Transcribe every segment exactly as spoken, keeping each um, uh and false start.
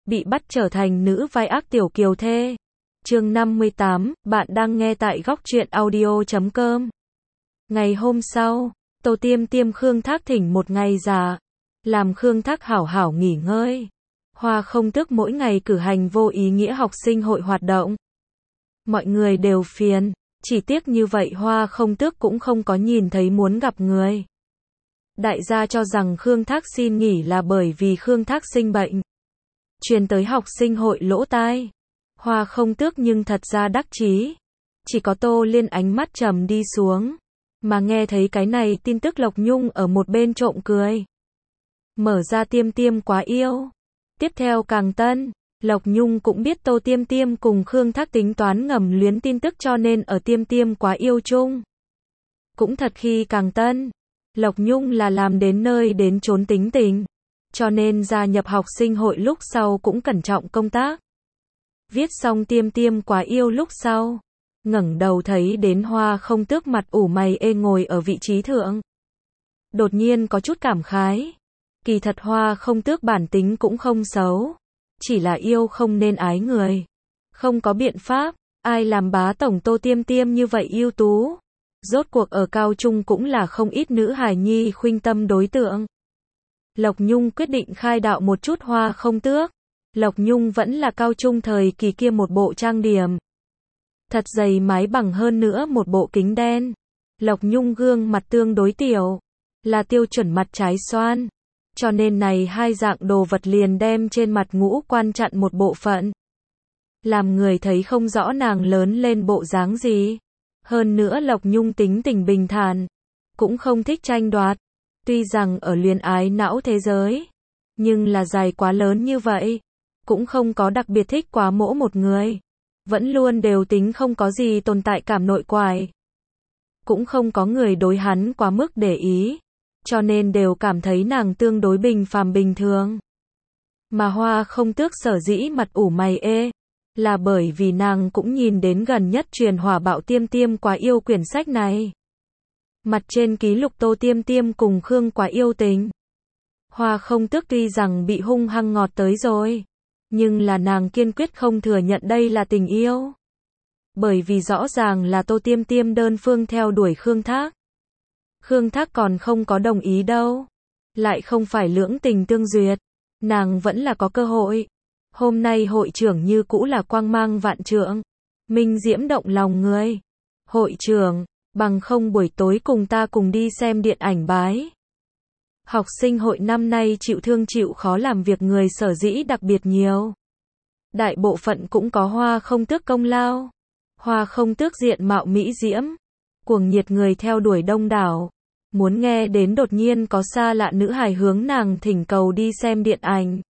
bị bắt trở thành nữ vai ác tiểu kiều thê. Chương năm mươi tám, bạn đang nghe tại góc truyện audio chấm com. Ngày hôm sau, Tô Tiêm Tiêm Khương Thác thỉnh một ngày giả, làm Khương Thác hảo hảo nghỉ ngơi. Hoa Không Tước mỗi ngày cử hành vô ý nghĩa học sinh hội hoạt động. Mọi người đều phiền, chỉ tiếc như vậy Hoa Không Tước cũng không có nhìn thấy muốn gặp người. Đại gia cho rằng Khương Thác xin nghỉ là bởi vì Khương Thác sinh bệnh. Truyền tới học sinh hội lỗ tai. Hoa Không Tước nhưng thật ra đắc chí. Chỉ có Tô Liên ánh mắt trầm đi xuống. Mà nghe thấy cái này tin tức Lộc Nhung ở một bên trộm cười. Mở ra Tiêm Tiêm quá yêu. Tiếp theo càng tân, Lộc Nhung cũng biết Tô Tiêm Tiêm cùng Khương Thác tính toán ngầm luyến tin tức cho nên ở Tiêm Tiêm quá yêu chung. Cũng thật khi càng tân, Lộc Nhung là làm đến nơi đến chốn tính tình. Cho nên gia nhập học sinh hội lúc sau cũng cẩn trọng công tác. Viết xong Tiêm Tiêm quá yêu lúc sau, ngẩng đầu thấy đến Hoa Không Tước mặt ủ mày ê ngồi ở vị trí thượng. Đột nhiên có chút cảm khái. Kỳ thật Hoa Không Tước bản tính cũng không xấu. Chỉ là yêu không nên ái người. Không có biện pháp, ai làm bá tổng Tô Tiêm Tiêm như vậy ưu tú. Rốt cuộc ở cao trung cũng là không ít nữ hài nhi khuynh tâm đối tượng. Lộc Nhung quyết định khai đạo một chút Hoa Không Tước. Lộc Nhung vẫn là cao trung thời kỳ kia một bộ trang điểm. Thật dày mái bằng hơn nữa một bộ kính đen. Lộc Nhung gương mặt tương đối tiểu. Là tiêu chuẩn mặt trái xoan. Cho nên này hai dạng đồ vật liền đem trên mặt ngũ quan chặn một bộ phận. Làm người thấy không rõ nàng lớn lên bộ dáng gì. Hơn nữa Lộc Nhung tính tình bình thản. Cũng không thích tranh đoạt. Tuy rằng ở luyến ái não thế giới. Nhưng là dài quá lớn như vậy. Cũng không có đặc biệt thích quá mỗi một người. Vẫn luôn đều tính không có gì tồn tại cảm nội quải. Cũng không có người đối hắn quá mức để ý. Cho nên đều cảm thấy nàng tương đối bình phàm bình thường. Mà Hoa Không Tước sở dĩ mặt ủ mày ê. Là bởi vì nàng cũng nhìn đến gần nhất truyền hỏa bạo Tiêm Tiêm quá yêu quyển sách này. Mặt trên ký lục Tô Tiêm Tiêm cùng Khương quá yêu tình. Hoa Không Tước tuy rằng bị hung hăng ngọt tới rồi. Nhưng là nàng kiên quyết không thừa nhận đây là tình yêu. Bởi vì rõ ràng là Tô Tiêm Tiêm đơn phương theo đuổi Khương Thác. Khương Thác còn không có đồng ý đâu. Lại không phải lưỡng tình tương duyệt. Nàng vẫn là có cơ hội. Hôm nay hội trưởng như cũ là quang mang vạn trượng. Minh diễm động lòng người. Hội trưởng, bằng không buổi tối cùng ta cùng đi xem điện ảnh bái. Học sinh hội năm nay chịu thương chịu khó làm việc người sở dĩ đặc biệt nhiều. Đại bộ phận cũng có Hoa Không Tước công lao. Hoa Không Tước diện mạo mỹ diễm. Cuồng nhiệt người theo đuổi đông đảo. Muốn nghe đến đột nhiên có xa lạ nữ hài hướng nàng thỉnh cầu đi xem điện ảnh.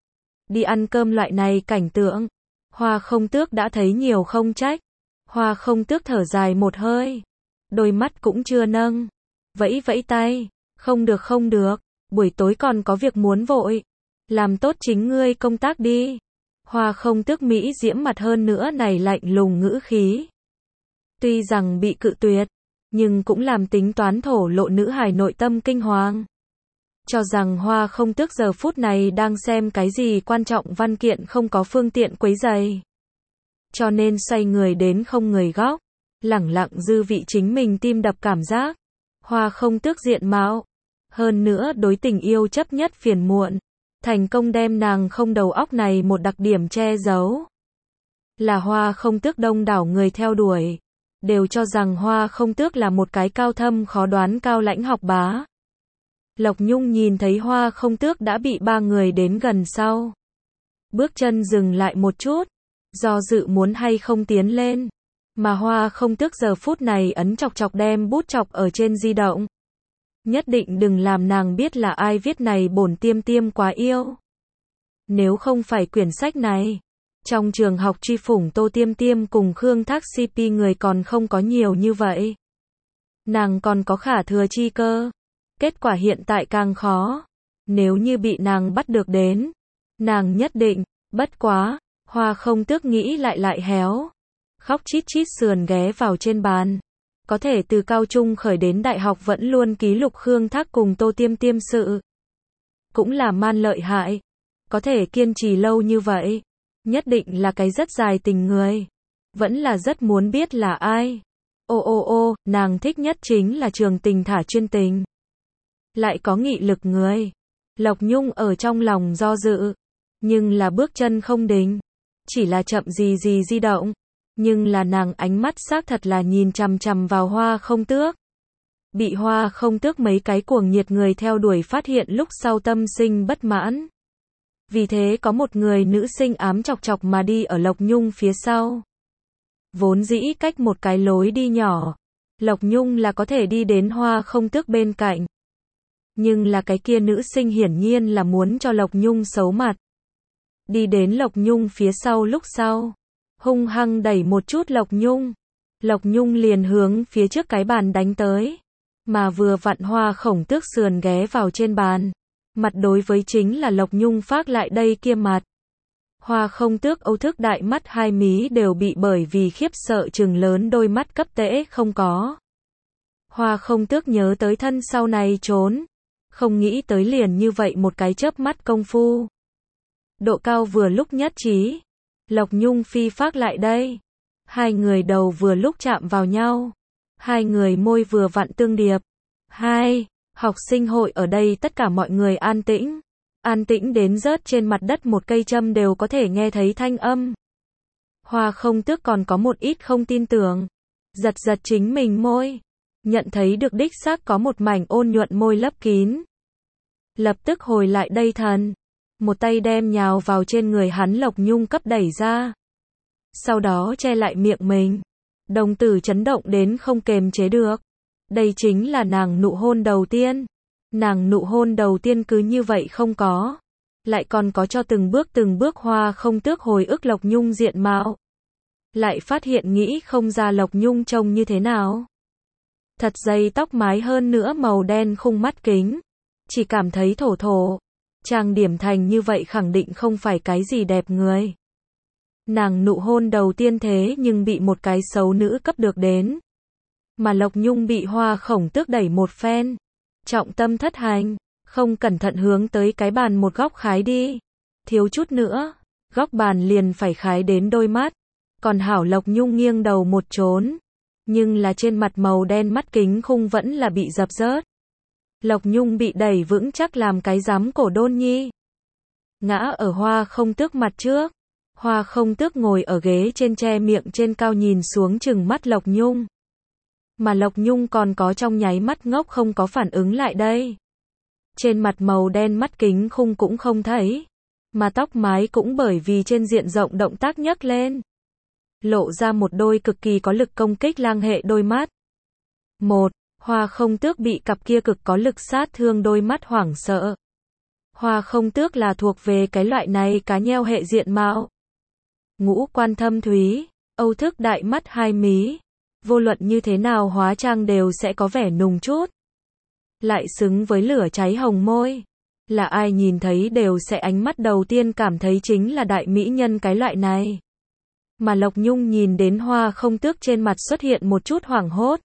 Đi ăn cơm loại này cảnh tượng. Hoa Không Tước đã thấy nhiều không trách. Hoa Không Tước thở dài một hơi. Đôi mắt cũng chưa nâng. Vẫy vẫy tay. Không được không được. Buổi tối còn có việc muốn vội. Làm tốt chính ngươi công tác đi. Hoa Không Tước mỹ diễm mặt hơn nữa này lạnh lùng ngữ khí. Tuy rằng bị cự tuyệt. Nhưng cũng làm tính toán thổ lộ nữ hài nội tâm kinh hoàng. Cho rằng Hoa Không Tước giờ phút này đang xem cái gì quan trọng văn kiện không có phương tiện quấy rầy. Cho nên xoay người đến không người góc. Lẳng lặng dư vị chính mình tim đập cảm giác. Hoa Không Tước diện mạo. Hơn nữa đối tình yêu chấp nhất phiền muộn. Thành công đem nàng không đầu óc này một đặc điểm che giấu. Là Hoa Không Tước đông đảo người theo đuổi. Đều cho rằng Hoa Không Tước là một cái cao thâm khó đoán cao lãnh học bá. Lộc Nhung nhìn thấy Hoa Không Tước đã bị ba người đến gần sau. Bước chân dừng lại một chút. Do dự muốn hay không tiến lên. Mà Hoa Không Tước giờ phút này ấn chọc chọc đem bút chọc ở trên di động. Nhất định đừng làm nàng biết là ai viết này bổn Tiêm Tiêm quá yêu. Nếu không phải quyển sách này. Trong trường học truy phủng Tô Tiêm Tiêm cùng Khương Thác xê pê người còn không có nhiều như vậy. Nàng còn có khả thừa chi cơ. Kết quả hiện tại càng khó. Nếu như bị nàng bắt được đến. Nàng nhất định, bất quá, Hoa Không Tước nghĩ lại lại héo. Khóc chít chít sườn ghé vào trên bàn. Có thể từ cao trung khởi đến đại học vẫn luôn ký lục Khương Thác cùng Tô Tiêm Tiêm sự. Cũng là man lợi hại. có thể kiên trì lâu như vậy, nhất định là cái rất dài tình người. Vẫn là rất muốn biết là ai. Ô ô ô, nàng thích nhất chính là trường tình thả chuyên tình. Lại có nghị lực người. Lộc Nhung ở trong lòng do dự. Nhưng là bước chân không định. Chỉ là chậm gì gì di động. Nhưng là nàng ánh mắt xác thật là nhìn chằm chằm vào Hoa Không Tước. Bị Hoa Không Tước mấy cái cuồng nhiệt người theo đuổi phát hiện lúc sau tâm sinh bất mãn. Vì thế có một người nữ sinh ám chọc chọc mà đi ở Lộc Nhung phía sau. Vốn dĩ cách một cái lối đi nhỏ, Lộc Nhung là có thể đi đến Hoa Không Tước bên cạnh. Nhưng là cái kia nữ sinh hiển nhiên là muốn cho Lộc Nhung xấu mặt. Đi đến Lộc Nhung phía sau lúc sau, hung hăng đẩy một chút Lộc Nhung. Lộc Nhung liền hướng phía trước cái bàn đánh tới. Mà vừa vặn Hoa Khổng Tước sườn ghé vào trên bàn. Mặt đối với chính là Lộc Nhung phát lại đây kia mặt. Hoa Không Tước Âu thức đại mắt hai mí đều bị bởi vì khiếp sợ trừng lớn đôi mắt cấp tễ không có. Hoa Không Tước nhớ tới thân sau này trốn. Không nghĩ tới liền như vậy một cái chớp mắt công phu. Độ cao vừa lúc nhất trí. Lộc Nhung phi phát lại đây. Hai người đầu vừa lúc chạm vào nhau. Hai người môi vừa vặn tương điệp. Hai, học sinh hội ở đây tất cả mọi người an tĩnh. An tĩnh đến rớt trên mặt đất một cây châm đều có thể nghe thấy thanh âm. Hoa Không Tước còn có một ít không tin tưởng. Giật giật chính mình môi. Nhận thấy được đích xác có một mảnh ôn nhuận môi lấp kín. Lập tức hồi lại đây thần. Một tay đem nhào vào trên người hắn Lộc Nhung cấp đẩy ra. Sau đó che lại miệng mình. Đồng tử chấn động đến không kềm chế được. Đây chính là nàng nụ hôn đầu tiên. Nàng nụ hôn đầu tiên cứ như vậy không có. Lại còn có cho từng bước từng bước Hoa Không Tước hồi ức Lộc Nhung diện mạo. Lại phát hiện nghĩ không ra Lộc Nhung trông như thế nào. Thật dày tóc mái hơn nữa màu đen khung mắt kính. Chỉ cảm thấy thổ thổ. Trang điểm thành như vậy khẳng định không phải cái gì đẹp người. Nàng nụ hôn đầu tiên thế nhưng bị một cái xấu nữ cấp được đến. Mà Lộc Nhung bị Hoa Khổng Tước đẩy một phen. Trọng tâm thất hành. Không cẩn thận hướng tới cái bàn một góc khái đi. Thiếu chút nữa. Góc bàn liền phải khái đến đôi mắt. Còn hảo Lộc Nhung nghiêng đầu một trốn. Nhưng là trên mặt màu đen mắt kính khung vẫn là bị dập rớt. Lộc Nhung bị đẩy vững chắc làm cái giám cổ đôn nhi. Ngã ở Hoa Không Tước mặt trước. Hoa Không Tước ngồi ở ghế trên che miệng trên cao nhìn xuống chừng mắt Lộc Nhung. Mà Lộc Nhung còn có trong nháy mắt ngốc không có phản ứng lại đây. Trên mặt màu đen mắt kính khung cũng không thấy. Mà tóc mái cũng bởi vì trên diện rộng động tác nhấc lên. Lộ ra một đôi cực kỳ có lực công kích lang hệ đôi mắt. Một, Hoa Không Tước bị cặp kia cực có lực sát thương đôi mắt hoảng sợ. Hoa Không Tước là thuộc về cái loại này cá nheo hệ diện mạo. Ngũ quan thâm thúy, Âu thức đại mắt hai mí. Vô luận như thế nào hóa trang đều sẽ có vẻ nùng chút. Lại xứng với lửa cháy hồng môi. Là ai nhìn thấy đều sẽ ánh mắt đầu tiên cảm thấy chính là đại mỹ nhân cái loại này. Mà Lộc Nhung nhìn đến Hoa Không Tước trên mặt xuất hiện một chút hoảng hốt.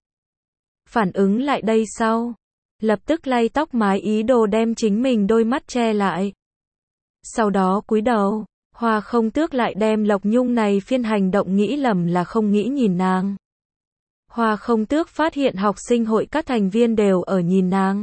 Phản ứng lại đây sau. Lập tức lay tóc mái ý đồ đem chính mình đôi mắt che lại. Sau đó cúi đầu. Hoa Không Tước lại đem Lộc Nhung này phiên hành động nghĩ lầm là không nghĩ nhìn nàng. Hoa Không Tước phát hiện học sinh hội các thành viên đều ở nhìn nàng.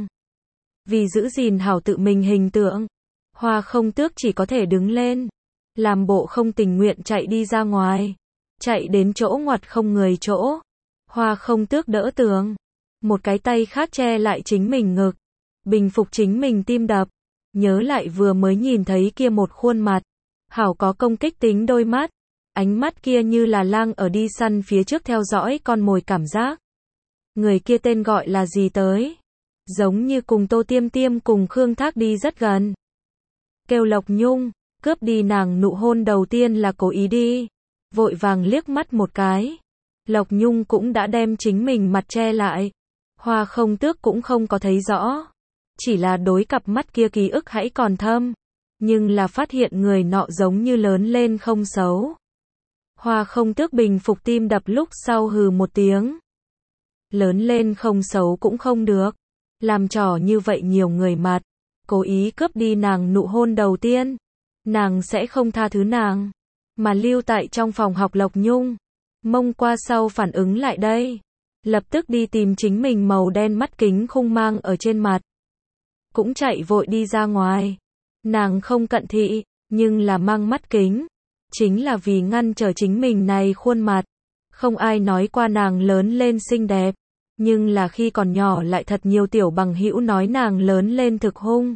Vì giữ gìn hảo tự mình hình tượng. Hoa Không Tước chỉ có thể đứng lên. Làm bộ không tình nguyện chạy đi ra ngoài. Chạy đến chỗ ngoặt không người chỗ. Hoa Không Tước đỡ tường. Một cái tay khác che lại chính mình ngực. Bình phục chính mình tim đập. Nhớ lại vừa mới nhìn thấy kia một khuôn mặt. Hảo có công kích tính đôi mắt. Ánh mắt kia như là lang ở đi săn phía trước theo dõi con mồi cảm giác. Người kia tên gọi là gì tới? Giống như cùng Tô Tiêm Tiêm cùng Khương Thác đi rất gần. Kêu Lộc Nhung, cướp đi nàng nụ hôn đầu tiên là cố ý đi. Vội vàng liếc mắt một cái. Lộc Nhung cũng đã đem chính mình mặt che lại. Hoa Không Tước cũng không có thấy rõ. Chỉ là đối cặp mắt kia ký ức hãy còn thâm. Nhưng là phát hiện người nọ giống như lớn lên không xấu. Hoa Không Tước bình phục tim đập lúc sau hừ một tiếng. Lớn lên không xấu cũng không được. Làm trò như vậy nhiều người mặt. Cố ý cướp đi nàng nụ hôn đầu tiên. nàng sẽ không tha thứ nàng, mà lưu tại trong phòng học Lộc Nhung. Mông qua sau phản ứng lại đây, lập tức đi tìm chính mình màu đen mắt kính khung mang ở trên mặt. Cũng chạy vội đi ra ngoài. Nàng không cận thị, nhưng là mang mắt kính. Chính là vì ngăn trở chính mình này khuôn mặt. Không ai nói qua nàng lớn lên xinh đẹp. Nhưng là khi còn nhỏ lại thật nhiều tiểu bằng hữu nói nàng lớn lên thực hung.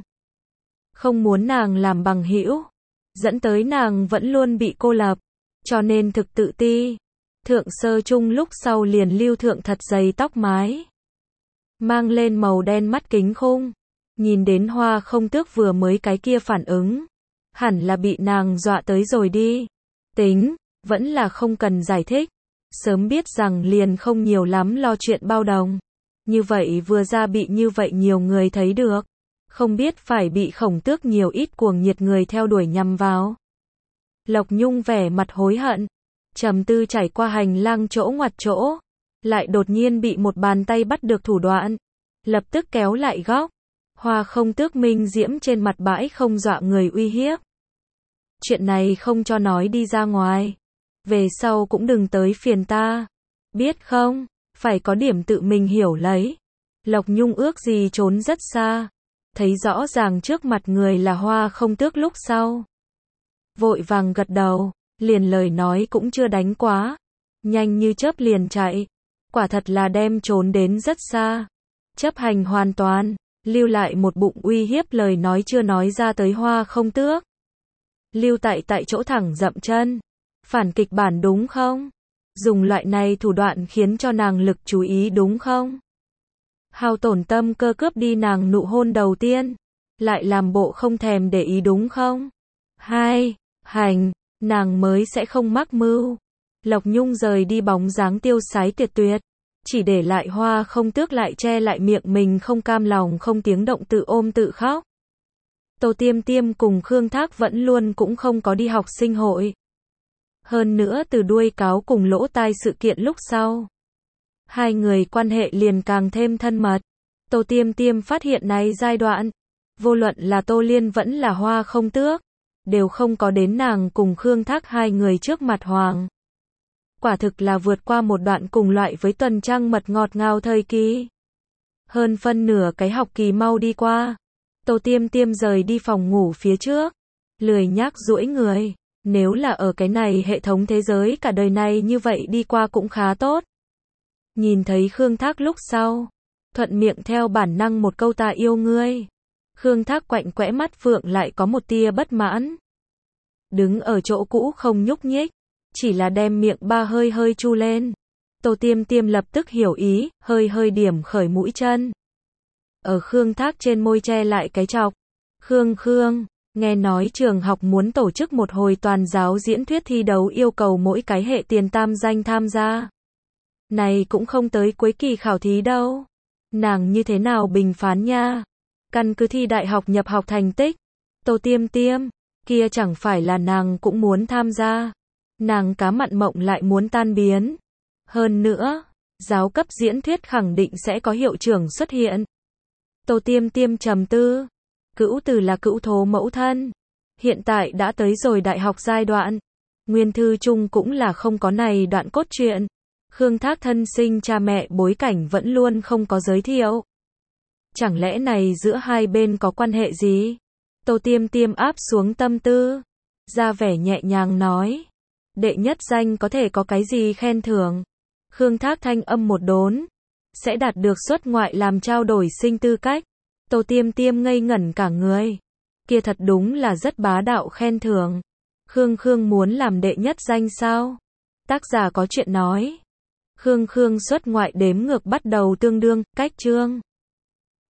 Không muốn nàng làm bằng hữu. Dẫn tới nàng vẫn luôn bị cô lập. Cho nên thực tự ti. Thượng sơ chung lúc sau liền lưu thượng thật dày tóc mái. Mang lên màu đen mắt kính khung. Nhìn đến Hoa Không Tước vừa mới cái kia phản ứng. Hẳn là bị nàng dọa tới rồi đi. Tính, vẫn là không cần giải thích. Sớm biết rằng liền không nhiều lắm lo chuyện bao đồng. Như vậy vừa ra bị như vậy nhiều người thấy được. Không biết phải bị Khổng Tước nhiều ít cuồng nhiệt người theo đuổi nhằm vào. Lộc Nhung vẻ mặt hối hận. Trầm tư trải qua hành lang chỗ ngoặt chỗ. Lại đột nhiên bị một bàn tay bắt được thủ đoạn. Lập tức kéo lại góc. Hoa Không Tước minh diễm trên mặt bãi không dọa người uy hiếp. Chuyện này không cho nói đi ra ngoài. Về sau cũng đừng tới phiền ta. Biết không, phải có điểm tự mình hiểu lấy. Lộc Nhung ước gì trốn rất xa. Thấy rõ ràng trước mặt người là Hoa Không Tước lúc sau. Vội vàng gật đầu, liền lời nói cũng chưa đánh quá. Nhanh như chớp liền chạy. Quả thật là đem trốn đến rất xa. Chấp hành hoàn toàn. Lưu lại một bụng uy hiếp lời nói chưa nói ra tới Hoa Không Tước. Lưu tại tại chỗ thẳng dậm chân. Phản kịch bản đúng không? Dùng loại này thủ đoạn khiến cho nàng lực chú ý đúng không? Hao tổn tâm cơ cướp đi nàng nụ hôn đầu tiên. Lại làm bộ không thèm để ý đúng không? Hai, hành, nàng mới sẽ không mắc mưu. Lộc Nhung rời đi bóng dáng tiêu sái tuyệt tuyệt. Chỉ để lại Hoa Không Tước lại che lại miệng mình không cam lòng không tiếng động tự ôm tự khóc. Tô Tiêm Tiêm cùng Khương Thác vẫn luôn cũng không có đi học sinh hội. Hơn nữa từ đuôi cáo cùng lỗ tai sự kiện lúc sau. Hai người quan hệ liền càng thêm thân mật. Tô Tiêm Tiêm phát hiện này giai đoạn. Vô luận là Tô Liên vẫn là Hoa Không Tước. Đều không có đến nàng cùng Khương Thác hai người trước mặt hoàng. Quả thực là vượt qua một đoạn cùng loại với tuần trăng mật ngọt ngào thời kỳ. Hơn phân nửa cái học kỳ mau đi qua. Tô Tiêm Tiêm rời đi phòng ngủ phía trước. Lười nhác duỗi người. Nếu là ở cái này hệ thống thế giới cả đời này như vậy đi qua cũng khá tốt. Nhìn thấy Khương Thác lúc sau. Thuận miệng theo bản năng một câu ta yêu ngươi. Khương Thác quạnh quẽ mắt phượng lại có một tia bất mãn. Đứng ở chỗ cũ không nhúc nhích. Chỉ là đem miệng ba hơi hơi chu lên. Tô Tiêm Tiêm lập tức hiểu ý, hơi hơi điểm khởi mũi chân. Ở Khương Thác trên môi che lại cái chọc. Khương Khương, nghe nói trường học muốn tổ chức một hồi toàn giáo diễn thuyết thi đấu yêu cầu mỗi cái hệ tiền tam danh tham gia. Này cũng không tới cuối kỳ khảo thí đâu. Nàng như thế nào bình phán nha? Căn cứ thi đại học nhập học thành tích. Tô Tiêm Tiêm, kia chẳng phải là nàng cũng muốn tham gia. Nàng cá mặn mộng lại muốn tan biến. Hơn nữa, giáo cấp diễn thuyết khẳng định sẽ có hiệu trưởng xuất hiện. Tô Tiêm Tiêm trầm tư. Cữu từ là cữu thố mẫu thân. Hiện tại đã tới rồi đại học giai đoạn. Nguyên thư chung cũng là không có này đoạn cốt truyện. Khương Thác thân sinh cha mẹ bối cảnh vẫn luôn không có giới thiệu. Chẳng lẽ này giữa hai bên có quan hệ gì? Tô Tiêm Tiêm áp xuống tâm tư. Ra vẻ nhẹ nhàng nói. Đệ nhất danh có thể có cái gì khen thưởng? Khương Thác thanh âm một đốn. Sẽ đạt được xuất ngoại làm trao đổi sinh tư cách. Tô Tiêm Tiêm ngây ngẩn cả người. Kia thật đúng là rất bá đạo khen thưởng. Khương Khương muốn làm đệ nhất danh sao? Tác giả có chuyện nói. Khương Khương xuất ngoại đếm ngược bắt đầu tương đương, cách chương.